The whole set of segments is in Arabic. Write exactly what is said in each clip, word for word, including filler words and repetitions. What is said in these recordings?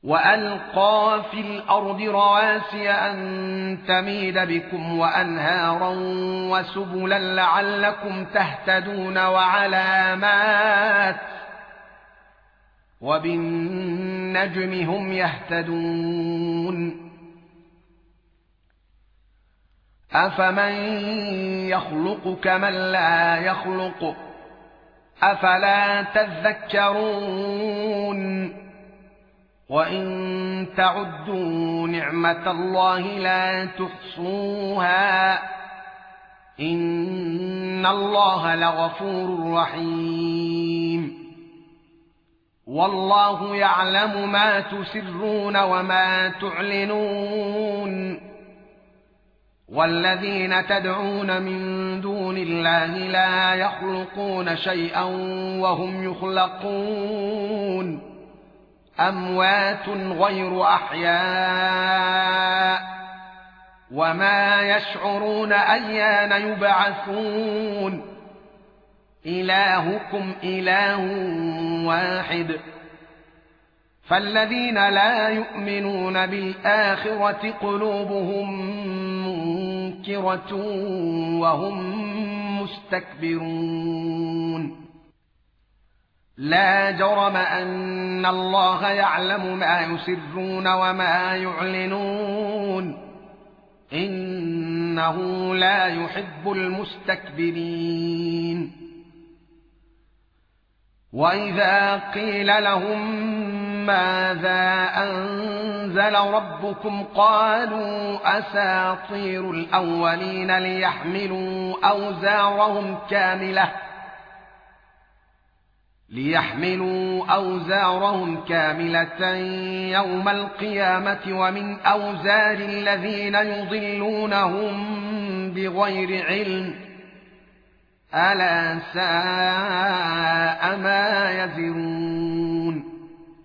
وألقى في الأرض رواسي أن تميد بكم وأنهارا وسبلا لعلكم تهتدون وعلامات وبالنجم هم يهتدون أفمن يخلق كمن لا يخلق أفلا تذكرون وإن تعدوا نعمة الله لا تحصوها إن الله لغفور رحيم والله يعلم ما تسرون وما تعلنون والذين تدعون من دون الله لا يخلقون شيئا وهم يخلقون أموات غير أحياء وما يشعرون أيان يبعثون إلهكم إله واحد فالذين لا يؤمنون بالآخرة قلوبهم منكرة وهم مستكبرون لا جرم أن الله يعلم ما يسرون وما يعلنون إنه لا يحب المستكبرين وإذا قيل لهم ماذا أنزل ربكم قالوا أساطير الأولين ليحملوا أوزارهم كاملة ليحملوا أوزارهم كاملة يوم القيامة ومن أوزار الذين يضلونهم بغير علم ألا ساء ما يزرون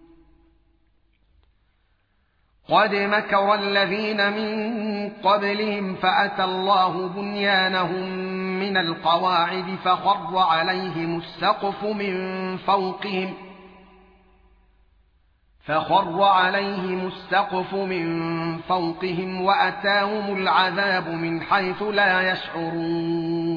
قد مكر الذين من قبلهم فأتى الله بنيانهم من القواعد فخر عليهم السقف من فوقهم فخر عليهم السقف من فوقهم وأتاهم العذاب من حيث لا يشعرون